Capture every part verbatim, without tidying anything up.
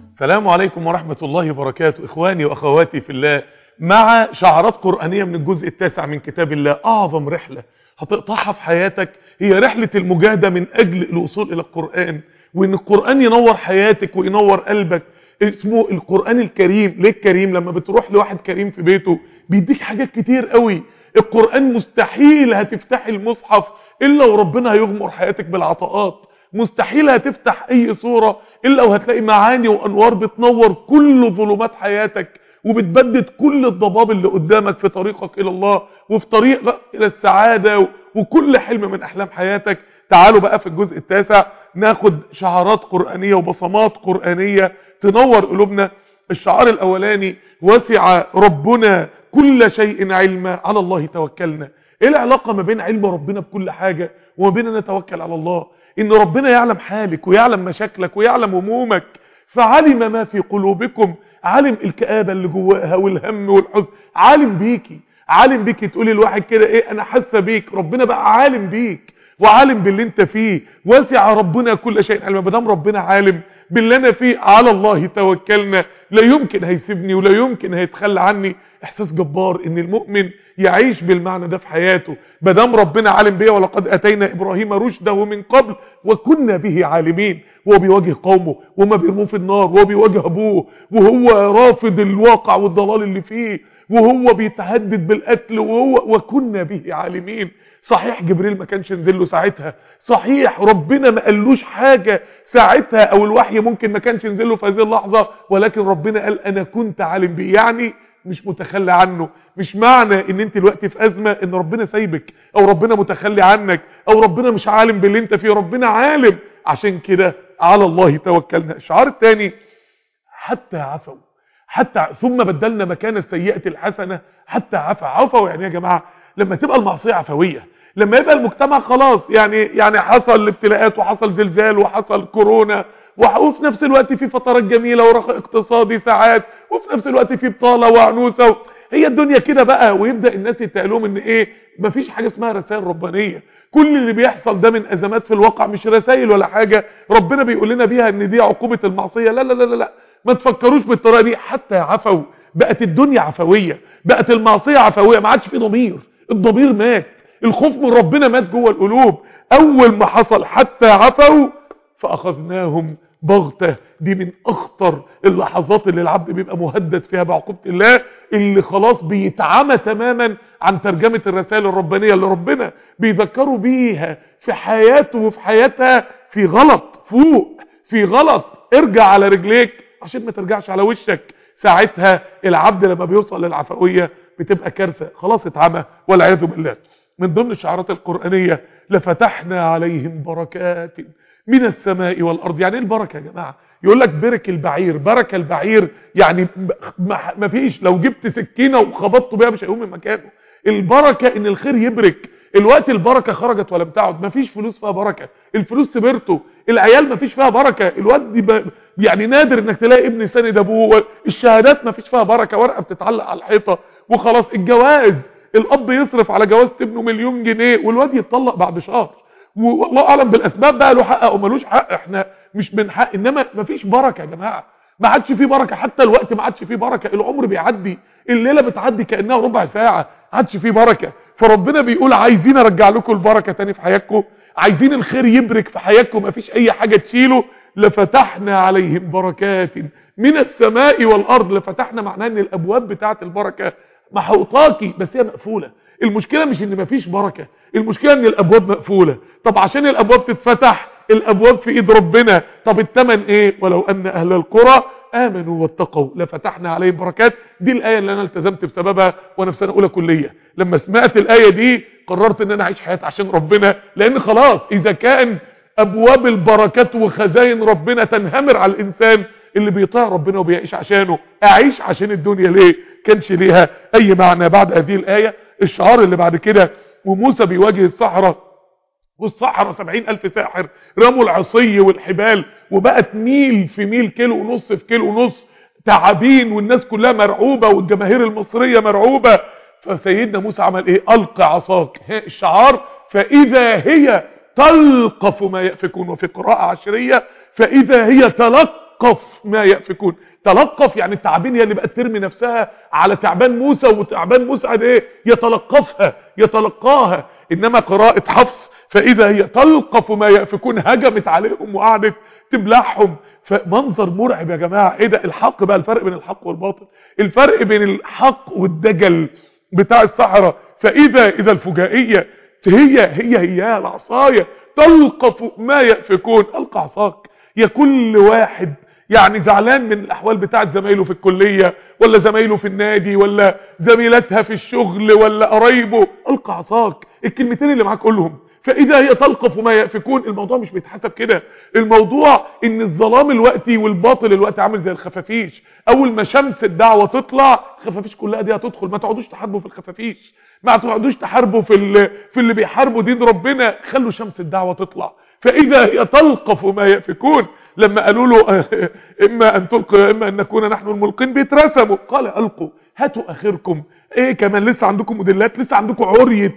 السلام عليكم ورحمة الله وبركاته. إخواني وأخواتي في الله، مع شعارات قرآنية من الجزء التاسع من كتاب الله. أعظم رحلة هتقطعها في حياتك هي رحلة المجاهدة من أجل الوصول إلى القرآن، وإن القرآن ينور حياتك وينور قلبك. اسمه القرآن الكريم. ليه الكريم؟ لما بتروح لواحد كريم في بيته بيديك حاجات كتير قوي. القرآن مستحيل هتفتح المصحف إلا وربنا هيغمر حياتك بالعطاءات. مستحيل هتفتح اي صورة الا وهتلاقي معاني وانوار بتنور كل ظلمات حياتك، وبتبدد كل الضباب اللي قدامك في طريقك الى الله وفي طريقك الى السعادة وكل حلم من احلام حياتك. تعالوا بقى في الجزء التاسع ناخد شعارات قرآنية وبصمات قرآنية تنور قلوبنا. الشعار الاولاني: وسع ربنا كل شيء علما، على الله توكلنا. ايه العلاقة ما بين علم ربنا بكل حاجة وما بين ان نتوكل على الله؟ ان ربنا يعلم حالك ويعلم مشاكلك ويعلم همومك، فعلم ما في قلوبكم. عالم الكآبة اللي جواها والهم والحزن، عالم بيكي عالم بيكي. تقولي الواحد كده ايه، انا حاسه بيك. ربنا بقى عالم بيك وعالم باللي انت فيه. وسع ربنا كل شيء علما. ما دام ربنا عالم باللي انا فيه، على الله توكلنا. لا يمكن هيسيبني ولا يمكن هيتخلى عني. احساس جبار ان المؤمن يعيش بالمعنى ده في حياته. ما دام ربنا عالم بيه، ولقد اتينا ابراهيم رشده من قبل وكنا به عالمين. وهو بيواجه قومه وما بيرموه في النار، وهو بيواجه ابوه وهو رافض الواقع والضلال اللي فيه، وهو بيتهدد بالقتل، وهو وكنا به عالمين. صحيح جبريل ما كانش نزل له ساعتها، صحيح ربنا ما قالوش حاجة ساعتها، او الوحي ممكن ما كانش نزل له في هذه اللحظة، ولكن ربنا قال انا كنت عالم بيه. يعني مش متخلى عنه. مش معنى ان انت دلوقتي في ازمة ان ربنا سايبك او ربنا متخلي عنك او ربنا مش عالم باللي انت فيه. ربنا عالم. عشان كده على الله توكلنا. الشعار الثاني: حتى عفوا حتى ثم بدلنا مكان السيئة الحسنة حتى عفا. عفوا يعني يا جماعة لما تبقى المعصية عفوية، لما يبقى المجتمع خلاص يعني يعني حصل ابتلاءات وحصل زلزال وحصل كورونا، وفي نفس الوقت في فترات جميلة ورخاء اقتصادي ساعات، وفي نفس الوقت في بطالة وعنوسة، هي الدنيا كده بقى. ويبدأ الناس يتقالهم ان ايه، مفيش حاجة اسمها رسائل ربانية. كل اللي بيحصل ده من ازمات في الواقع، مش رسائل ولا حاجة ربنا بيقول لنا بيها ان دي عقوبة المعصية. لا لا لا لا، ما تفكروش بالطريقة دي. حتى عفوا، بقت الدنيا عفوية، بقت المعصية عفوية، ما عادش في ضمير. الضمير مات، الخوف من ربنا مات جوه القلوب. اول ما حصل حتى عفوا فاخذناهم بغتة. دي من اخطر اللحظات اللي العبد بيبقى مهدد فيها بعقوبة الله، اللي خلاص بيتعامى تماما عن ترجمة الرسائل الربانية اللي ربنا بيذكروا بيها في حياته وفي حياتها. في غلط فوق، في غلط ارجع على رجليك عشان ما ترجعش على وشك. ساعتها العبد لما بيوصل للعفوية بتبقى كارثة، خلاص اتعمى والعياذ بالله. من ضمن الشعارات القرآنية: لفتحنا عليهم بركات من السماء والأرض. يعني ايه البركة يا جماعة؟ يقول لك برك البعير. بركة البعير يعني ما فيش، لو جبت سكينة وخبطته بيها مش هيقوم من مكانه. البركة ان الخير يبرك. الوقت البركة خرجت ولم تعد. ما فيش فلوس فيها بركة، الفلوس سبرته. العيال ما فيش فيها بركة. الواد دي يعني نادر انك تلاقي ابن سند ابوه. الشهادات ما فيش فيها بركة، ورقة بتتعلق على الحيطة وخلاص. الجواز، الاب يصرف على جواز ابنه مليون جنيه والواد يتطلق بعد شهر، والله اعلم بالاسباب بقى، له حق او ملوش حق، احنا مش من حق. انما مفيش بركه يا جماعه، ما عادش فيه بركه. حتى الوقت ما عادش فيه بركه. العمر بيعدي، الليله بتعدي كانها ربع ساعه، ما عادش فيه بركه. فربنا بيقول عايزين ارجع لكم البركه تاني في حياتكم، عايزين الخير يبرك في حياتكم، مفيش اي حاجه تشيله. لفتحنا عليهم بركات من السماء والارض. لفتحنا معناه ان الابواب بتاعه البركه محوطاكي، بس هي مقفوله. المشكله مش ان مفيش بركه، المشكله ان الابواب مقفوله. طب عشان الابواب تتفتح، الابواب في ايد ربنا. طب الثمن ايه؟ ولو ان اهل القرى امنوا واتقوا لفتحنا عليهم بركات. دي الايه اللي انا التزمت بسببها وانا في سنه اولى كليه. لما سمعت الايه دي قررت ان انا اعيش حياتي عشان ربنا، لان خلاص اذا كان ابواب البركات وخزائن ربنا تنهمر على الانسان اللي بيطاع ربنا وبيعيش عشانه، اعيش عشان الدنيا ليه؟ كانش ليها اي معنى. بعد هذه الايه الشعار اللي بعد كده: وموسى بيواجه الصحراء، والصحراء سبعين الف ساحر رموا العصي والحبال، وبقت ميل في ميل، كيلو ونص في كيلو ونص، تعابين، والناس كلها مرعوبة والجماهير المصرية مرعوبة. فسيدنا موسى عمل ايه؟ القى عصاك. الشعار: فاذا هي تلقف ما يأفكون. وفي قراءة عشرية: فاذا هي تلقف تلقف ما يأفكون. تلقف يعني التعابين هي اللي بقت ترمي نفسها على تعبان موسى، وتعبان موسى ايه يتلقفها يتلقاها. انما قراءة حفص فاذا هي تلقف ما يأفكون، هجمت عليهم وقعدت تبلعهم. فمنظر مرعب يا جماعة. ايه ده الحق بقى، الفرق بين الحق والباطل، الفرق بين الحق والدجل بتاع السحرة. فاذا اذا الفجائية هي هي هي العصاية تلقف ما يأفكون. القى عصاك يا كل واحد يعني زعلان من الاحوال بتاعت زمايله في الكلية، ولا زمايله في النادي، ولا زميلاتها في الشغل، ولا قرايبه. القى عصاك، الكلمتين اللي معاك قولهم. فاذا هي تلقف ما يأفكون. الموضوع مش بيتحسب كده، الموضوع ان الظلام الوقتي والباطل الوقتي عامل زي الخفافيش. اول ما شمس الدعوة تطلع الخفافيش كلها دي هتدخل. ما تقعدوش تحاربوا في الخفافيش، ما تقعدوش تحاربوا في اللي في اللي بيحاربوا دين ربنا، خلوا شمس الدعوة تطلع. فاذا هي تلقف ما يأفكون. لما قالوا له اما ان تلقوا اما ان نكون نحن الملقين بيترسموا، قال القوا هاتوا اخركم. ايه كمان لسه عندكم موديلات؟ لسه عندكم عرية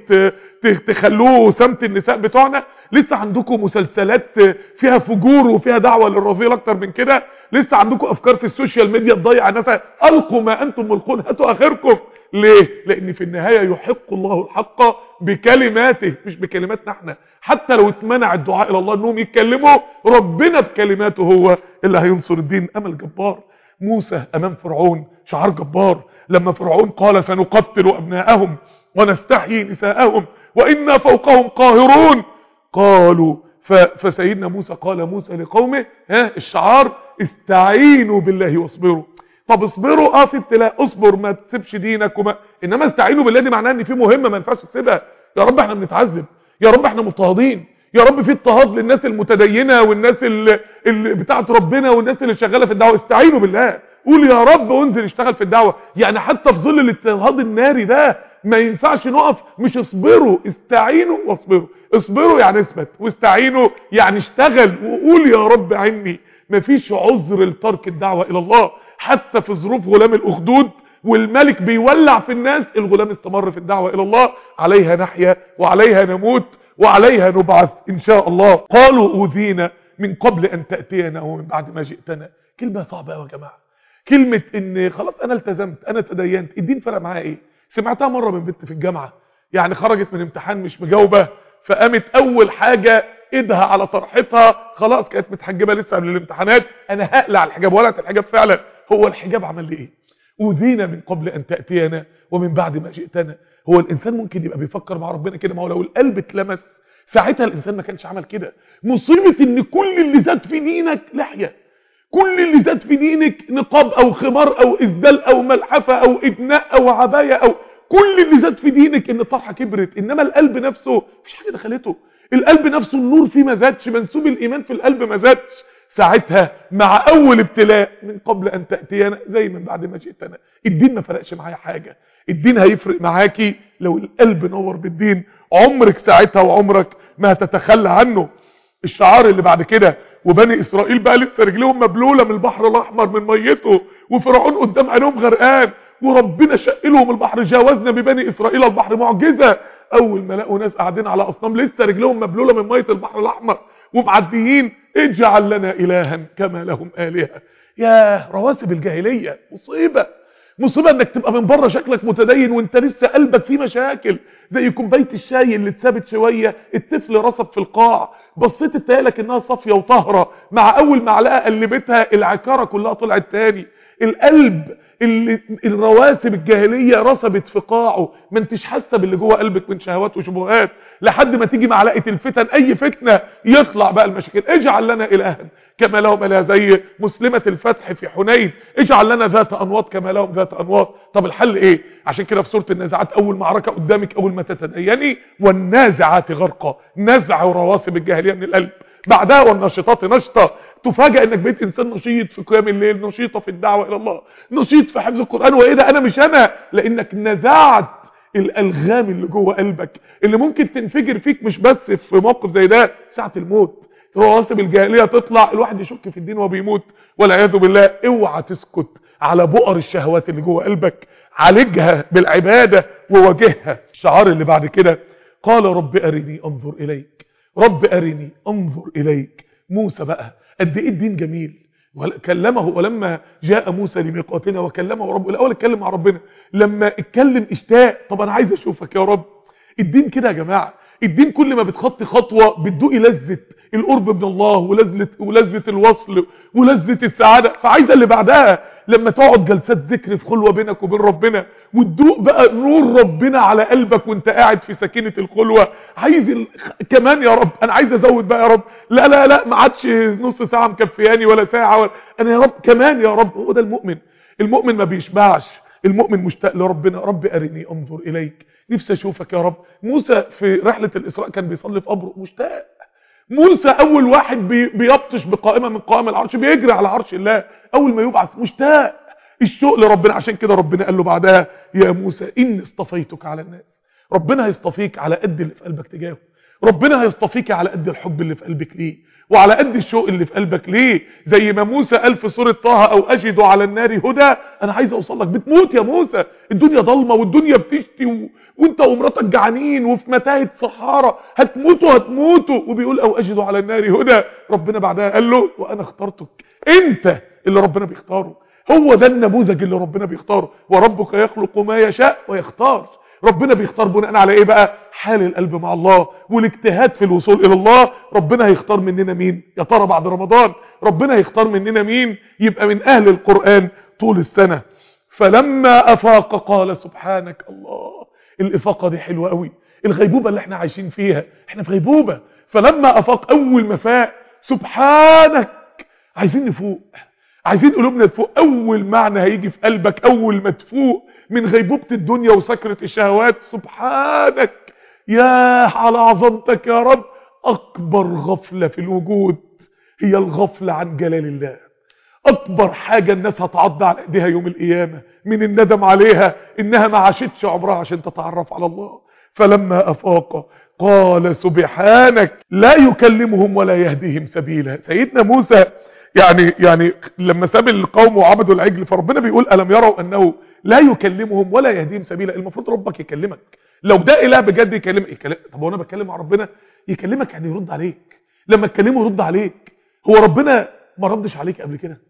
تخلوه سمت النساء بتوعنا؟ لسه عندكم مسلسلات فيها فجور وفيها دعوة للرذيل اكتر من كده؟ لسه عندكم افكار في السوشيال ميديا تضيع الناس؟ القوا ما انتم ملقون، هاتوا اخركم. ليه؟ لان في النهاية يحق الله الحق بكلماته مش بكلماتنا احنا. حتى لو اتمنع الدعاء الى الله انهم يتكلموا، ربنا بكلماته هو اللي هينصر الدين. امل جبار. موسى امام فرعون شعار جبار. لما فرعون قال سنقتل ابناءهم ونستحيي نساءهم وانا فوقهم قاهرون، قالوا فسيدنا موسى قال موسى لقومه، ها الشعار استعينوا بالله واصبروا. طب اصبروا اه في ابتلاء، اصبر ما تسيبش دينك وما، انما استعينوا بالله دي معناها ان في مهمه ما ينفعش تسيبها. يا رب احنا بنتعذب، يا رب احنا مضطهدين، يا رب في اضطهاد للناس المتدينه والناس اللي, اللي بتاعت ربنا والناس اللي شغاله في الدعوه. استعينوا بالله، قول يا رب وانزل اشتغل في الدعوه. يعني حتى في ظل الاضطهاد الناري ده ما ينفعش نقف. مش اصبروا، استعينوا واصبروا. اصبروا يعني اثبت، واستعينوا يعني اشتغل وقول يا رب عني. مفيش عذر لترك الدعوه الى الله. حتى في ظروف غلام الاخدود والملك بيولع في الناس، الغلام استمر في الدعوه الى الله. عليها نحيا وعليها نموت وعليها نبعث ان شاء الله. قالوا اوذينا من قبل ان تاتينا ومن بعد ما جئتنا. كلمه صعبه قوي يا جماعه. كلمه ان خلاص انا التزمت، انا تدينت، الدين فرق معايا ايه؟ سمعتها مره من بنت في الجامعه، يعني خرجت من امتحان مش مجاوبه، فقامت اول حاجه ايدها على طرحتها، خلاص كانت متحجبه لسه قبل الامتحانات، انا هقلع الحجاب. ولعت الحجاب فعلا. هو الحجاب عمل لي ايه؟ اوذينا من قبل ان تاتينا ومن بعد ما جئتنا. هو الانسان ممكن يبقى بيفكر مع ربنا كده؟ ما هو لو القلب اتلمس ساعتها الانسان ما كانش عمل كده. مصيبه ان كل اللي زاد في دينك لحيه، كل اللي زاد في دينك نقاب او خمار او اسدال او ملحفه او ادناء او عبايه، او كل اللي زاد في دينك ان الطرحه كبرت، انما القلب نفسه مفيش حاجه دخلته. القلب نفسه النور فيه ما زادش، منسوب الايمان في القلب ما زادش. ساعتها مع اول ابتلاء من قبل ان تاتينا زي من بعد ما جئتنا. الدين ما فرقش معايا حاجه. الدين هيفرق معاكي لو القلب نور بالدين. عمرك ساعتها وعمرك ما هتتخلى عنه. الشعار اللي بعد كده، وبني اسرائيل بقى لسه رجليهم مبلوله من البحر الاحمر من ميته، وفرعون قدام عينهم غرقان، وربنا شق لهم البحر. جاوزنا ببني اسرائيل البحر، معجزه. اول ما لقوا ناس قاعدين على اصنام لسه رجلهم مبلوله من ميه البحر الاحمر ومعديين، اجعل لنا الها كما لهم الهه. يا رواسب الجاهليه، مصيبه مصيبه انك تبقى من بره شكلك متدين وانت لسه قلبك فيه مشاكل. زي كوبايه الشاي اللي اتسابت شويه، الطفل رصب في القاع، بصيت تلاقي انها صافيه وطاهره، مع اول معلقه قلبتها العكاره كلها طلعت تاني. القلب اللي الرواسب الجاهليه رصبت في قاعه، ما انتش حاسه باللي جوه قلبك من شهوات وشبهات، لحد ما تيجي معلقه الفتن اي فتنه يطلع بقى المشاكل. اجعل لنا الها كما لهم الها، زي مسلمه الفتح في حنين، اجعل لنا ذات انواط كما لهم ذات انواط. طب الحل ايه؟ عشان كده في سوره النازعات اول معركه قدامك اول ما تتديني، والنازعات غرقا، نزع رواسب الجاهليه من القلب. بعدها والناشطات نشطه، تفاجئ انك بقيت انسان نشيط في قيام الليل، نشيطه في الدعوه الى الله، نشيط في حفظ القران. وايه ده؟ انا مش انا، لانك نزعت الالغام اللي جوه قلبك اللي ممكن تنفجر فيك، مش بس في موقف زي ده، ساعه الموت رواسب الجاهليه تطلع، الواحد يشك في الدين وهو بيموت والعياذ بالله. اوعى تسكت على بؤر الشهوات اللي جوه قلبك، عالجها بالعباده وواجهها. الشعار اللي بعد كده، قال رب ارني انظر اليك، رب ارني انظر اليك. موسى بقى قد ايه الدين جميل، كلمه ولما جاء موسى لميقاتنا وكلمه ربه. الاول اتكلم مع ربنا، لما اتكلم اشتاق، طب انا عايز اشوفك يا رب. الدين كده يا جماعه، الدين كل ما بتخطي خطوه بتدوقي لذه القرب من الله ولذه ولذه الوصل ولذه السعاده، فعايزه اللي بعدها لما تقعد جلسات ذكر في خلوه بينك وبين ربنا وتدوق بقى نور ربنا على قلبك وانت قاعد في سكينه الخلوه. عايز ال... كمان يا رب، انا عايز ازود بقى يا رب، لا لا لا ما عادش نص ساعه مكفياني ولا ساعه ولا... انا يا رب كمان يا رب. هو ده المؤمن. المؤمن ما بيشبعش، المؤمن مشتاق لربنا. رب ارني انظر اليك، نفسي اشوفك يا رب. موسى في رحله الاسراء كان بيصلي في قبره مشتاق. موسى اول واحد بي بيبطش بقائمه من قوائم العرش، بيجري على عرش الله اول ما يبعث، مشتاق الشوق لربنا. عشان كده ربنا قال له بعدها يا موسى اني اصطفيتك على الناس. ربنا هيصطفيك على قد اللي في قلبك تجاهه، ربنا هيصطفيك على قد الحب اللي في قلبك ليه وعلى قد الشوق اللي في قلبك ليه. زي ما موسى قال في سوره طه او اجد على النار هدى، انا عايز اوصل لك. بتموت يا موسى، الدنيا ضلمه والدنيا بتشتي و... وانت ومراتك جعانين وفي متاهه صحارى، هتموتوا هتموتوا. وبيقول او اجد على النار هدى، ربنا بعدها قال له وانا اخترتك. انت اللي ربنا بيختاره، هو ده النموذج اللي ربنا بيختاره. وربك يخلق ما يشاء ويختار. ربنا بيختار بناء على ايه بقى؟ حال القلب مع الله والاجتهاد في الوصول الى الله. ربنا هيختار مننا مين يا ترى بعد رمضان؟ ربنا هيختار مننا مين يبقى من اهل القرآن طول السنة؟ فلما افاق قال سبحانك. الله، الافاقة دي حلوة قوي. الغيبوبة اللي احنا عايشين فيها، احنا في غيبوبة. فلما افاق، اول ما فاق سبحانك. عايزين نفوق، عايزين قلوبنا تفوق. اول معنى هيجي في قلبك اول ما تفوق من غيبوبة الدنيا وسكرة الشهوات، سبحانك، يا على عظمتك يا رب. اكبر غفلة في الوجود هي الغفلة عن جلال الله. اكبر حاجة الناس هتعض على ايديها يوم القيامة من الندم عليها انها ما عاشتش عمرها عشان تتعرف على الله. فلما افاق قال سبحانك لا يكلمهم ولا يهديهم سبيلا. سيدنا موسى يعني يعني لما ساب القوم وعبدوا العجل، فربنا بيقول ألم يروا أنه لا يكلمهم ولا يهديهم سبيلا. المفروض ربك يكلمك. لو ده إله بجد يكلمك. يكلم. طب هو أنا بتكلم مع ربنا؟ يكلمك يعني يرد عليك. لما تكلمه يرد عليك. هو ربنا ما ردش عليك قبل كده؟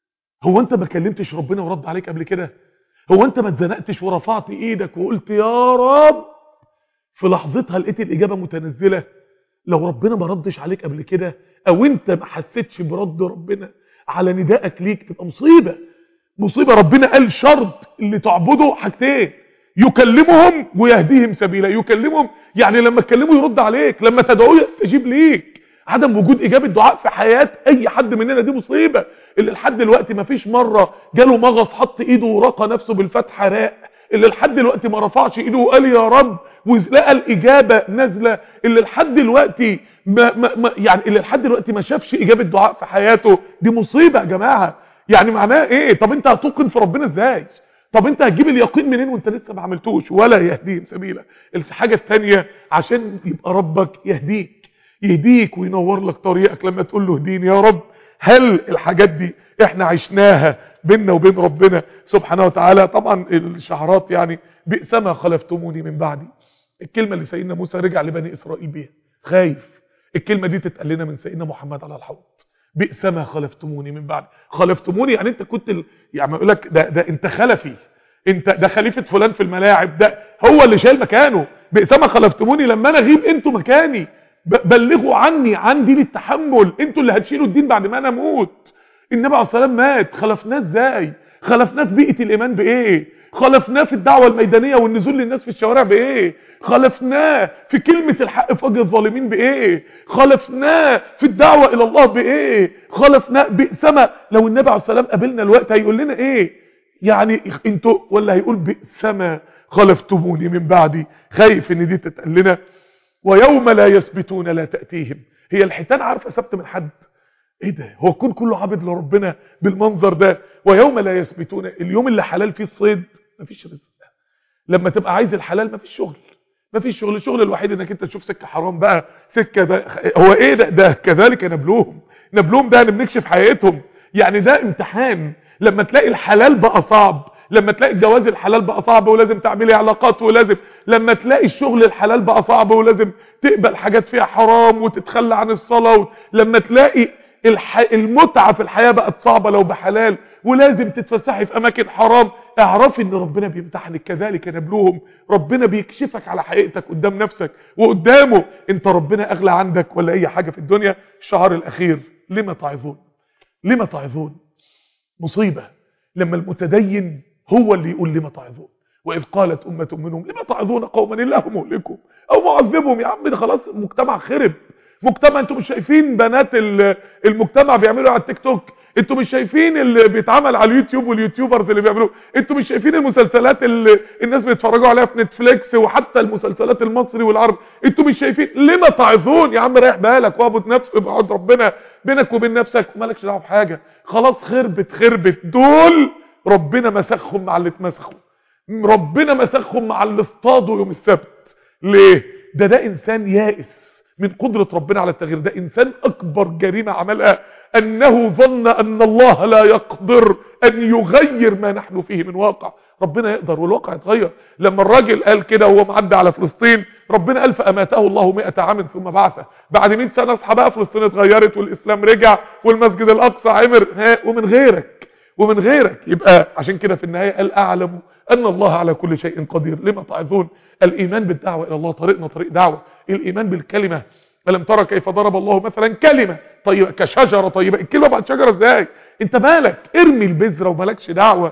هو أنت ما كلمتش ربنا ورد عليك قبل كده؟ هو أنت ما اتزنقتش ورفعت إيدك وقلت يا رب في لحظتها لقيت الإجابة متنزلة؟ لو ربنا ما ردش عليك قبل كده او انت ما حسيتش برد ربنا على ندائك ليك، تبقى مصيبة. مصيبة. ربنا قال شرط اللي تعبده حاجتين: يكلمهم ويهديهم سبيلا. يكلمهم يعني لما تكلمه يرد عليك، لما تدعوه يستجيب ليك. عدم وجود اجابة دعاء في حياة اي حد مننا دي مصيبة. اللي لحد دلوقتي ما فيش مرة جاله مغص حط ايده ورقى نفسه بالفتحة راق، اللي لحد دلوقتي ما رفعش ايده وقال يا رب ولقى الاجابه نازله، اللي لحد دلوقتي ما ما ما يعني اللي لحد دلوقتي ما شافش اجابه دعاء في حياته، دي مصيبه يا جماعه. يعني معناه ايه؟ طب انت هتوقن في ربنا ازاي؟ طب انت هتجيب اليقين منين وانت لسه ما عملتوش؟ ولا يهديهم سبيلا. الحاجه الثانيه عشان يبقى ربك يهديك، يهديك وينور لك طريقك لما تقول له اهديني يا رب. هل الحاجات دي احنا عشناها بيننا وبين ربنا سبحانه وتعالى؟ طبعا الشعارات يعني بئس ما خلفتموني من بعدي. الكلمة اللي سيدنا موسى رجع لبني إسرائيل بيها خايف. الكلمة دي تتقال لنا من سيدنا محمد على الحوض: بئس ما خلفتموني من بعدي. خلفتموني يعني انت كنت ال... يعني يقول لك ده ده انت خلفي، انت ده خليفة فلان في الملاعب، ده هو اللي شايل مكانه. بئس ما خلفتموني، لما انا اغيب انتوا مكاني، بلغوا عني، عندي للتحمل، انتوا اللي هتشيلوا الدين بعد ما انا اموت. النبي عليه الصلاه والسلام مات، خلفناه ازاي؟ خلفناه في بيئة الايمان بايه؟ خلفناه في الدعوة الميدانية والنزول للناس في الشوارع بايه؟ خلفناه في كلمة الحق في وجه الظالمين بايه؟ خلفناه في الدعوة الى الله بايه؟ خلفناه بئسما. لو النبي عليه الصلاه والسلام قابلنا الوقت هيقول لنا ايه؟ يعني انتوا، ولا هيقول بئسما خلفتموني من بعدي؟ خايف ان دي تتقال لنا. ويوم لا يثبتون لا تأتيهم. هي الحيتان عارفه سبت من حد؟ ايه ده؟ هو الكون كله عابد لربنا بالمنظر ده. ويوم لا يثبتون، اليوم اللي حلال فيه الصيد مفيش رزق. لما تبقى عايز الحلال مفيش شغل، مفيش شغل. الشغل الوحيد انك انت تشوف سكه حرام بقى، سكه ده هو ايه ده؟ ده كذلك نبلوهم. نبلوهم ده بنكشف حقيقتهم. يعني ده امتحان. لما تلاقي الحلال بقى صعب، لما تلاقي الجواز الحلال بقى صعب ولازم تعملي علاقات، ولازم لما تلاقي الشغل الحلال بقى صعب ولازم تقبل حاجات فيها حرام وتتخلى عن الصلاة، لما تلاقي الح... المتعة في الحياة بقت صعبة لو بحلال، ولازم تتفسحي في اماكن حرام، اعرفي ان ربنا بيمتحنك، كذلك نبلوهم. ربنا بيكشفك على حقيقتك قدام نفسك وقدامه، انت ربنا اغلى عندك ولا اي حاجة في الدنيا. الشعار الاخير، لما تعظون؟ لما تعظون؟ مصيبة لما المتدين هو اللي يقول لما تعظون. واذ قالت امة منهم لما تعظون قوما الله مهلكهم او معذبهم. يا عم ده خلاص المجتمع خرب. مجتمع، انتوا مش شايفين بنات المجتمع بيعملوا على التيك توك؟ انتوا مش شايفين اللي بيتعمل على اليوتيوب واليوتيوبرز اللي بيعملوه؟ انتوا مش شايفين المسلسلات اللي الناس بيتفرجوا عليها في نتفليكس وحتى المسلسلات المصري والعربي؟ انتوا مش شايفين؟ لما تعظون؟ يا عم ريح بالك واعبد نفسك، ابعد ربنا بينك وبين نفسك، مالكش دعوه بحاجه. خلاص خربت خربت. دول ربنا مسخهم مع اللي اتمسخوا، ربنا مسخهم مع اللي اصطادوا يوم السبت. ليه؟ ده ده انسان يائس من قدرة ربنا على التغيير. ده انسان اكبر جريمة عملها انه ظن ان الله لا يقدر ان يغير ما نحن فيه من واقع. ربنا يقدر والواقع يتغير. لما الراجل قال كده وهو معدي على فلسطين، ربنا قال فاماته الله مئة عام ثم بعثه. بعد مئة سنة اصحى بقى فلسطين اتغيرت والاسلام رجع والمسجد الاقصى عمر، ها ومن غيرك ومن غيرك. يبقى عشان كده في النهاية قال اعلم ان الله على كل شيء قدير. لما تعظون؟ الايمان بالدعوة الى الله، طريقنا طريق دعوة. الايمان بالكلمة، ألم ترى كيف ضرب الله مثلا كلمة طيبة كشجرة طيبة. الكلمة بعد شجرة ازاي؟ انت مالك؟ ارمي البذرة ومالكش دعوة.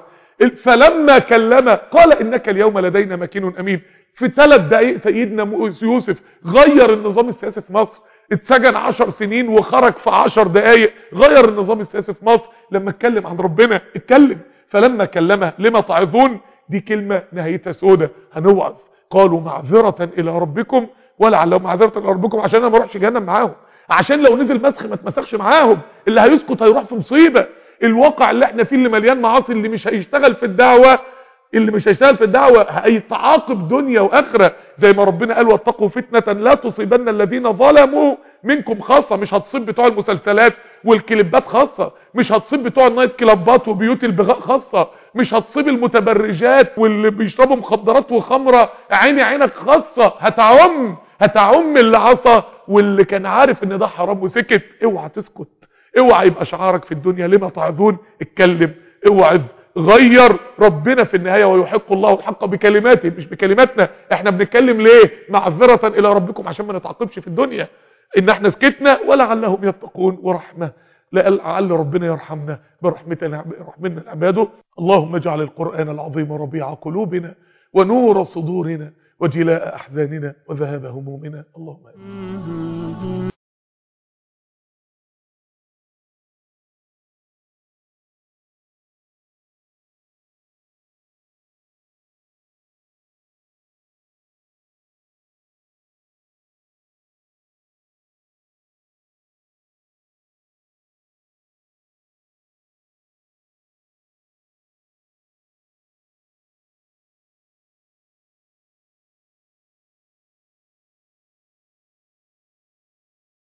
فلما كلمه قال انك اليوم لدينا مكين امين. في ثلاث دقائق سيدنا يوسف غير النظام السياسي في مصر. اتسجن عشر سنين وخرج في عشر دقائق، غير النظام السياسي في مصر لما اتكلم عن ربنا. اتكلم. فلما كلمه لما تعظون، دي كلمة نهايتها سودة. هنوعظ. قالوا معذرة الى ربكم ولعلهم معذرة الى ربكم، عشان انا ما اروحش جهنم معاهم، عشان لو نزل مسخ ما اتمسخش معاهم. اللي هيسكت هيروح في مصيبة. الواقع اللي احنا فيه اللي مليان معاصي، اللي مش هيشتغل في الدعوة اللي مش هيشتغل في الدعوة هيتعاقب دنيا واخرة. زي ما ربنا قال واتقوا فتنة لا تصيبن الذين ظلموا منكم خاصة. مش هتصيب بتوع المسلسلات والكليبات خاصة، مش هتصيب بتوع النايت كلابات وبيوت البغاء خاصة، مش هتصيب المتبرجات واللي بيشربوا مخدرات وخمرة عيني عينك خاصة. هتعم هتعم اللي عصى واللي كان عارف ان ده حرام وسكت. اوعى تسكت، اوعى يبقى شعارك في الدنيا لما تعظون. اتكلم، اوعظ، غير. ربنا في النهاية ويحق الله الحق بكلماته مش بكلماتنا. احنا بنتكلم ليه؟ معذرة الى ربكم، عشان ما نتعاقبش في الدنيا ان احنا سكتنا ولعلهم يتقون ورحمة. لعل ربنا يرحمنا برحمتنا رحمنا عباده. اللهم اجعل القرآن العظيم ربيع قلوبنا ونور صدورنا وجلاء احزاننا وذهاب همومنا. اللهم آمين.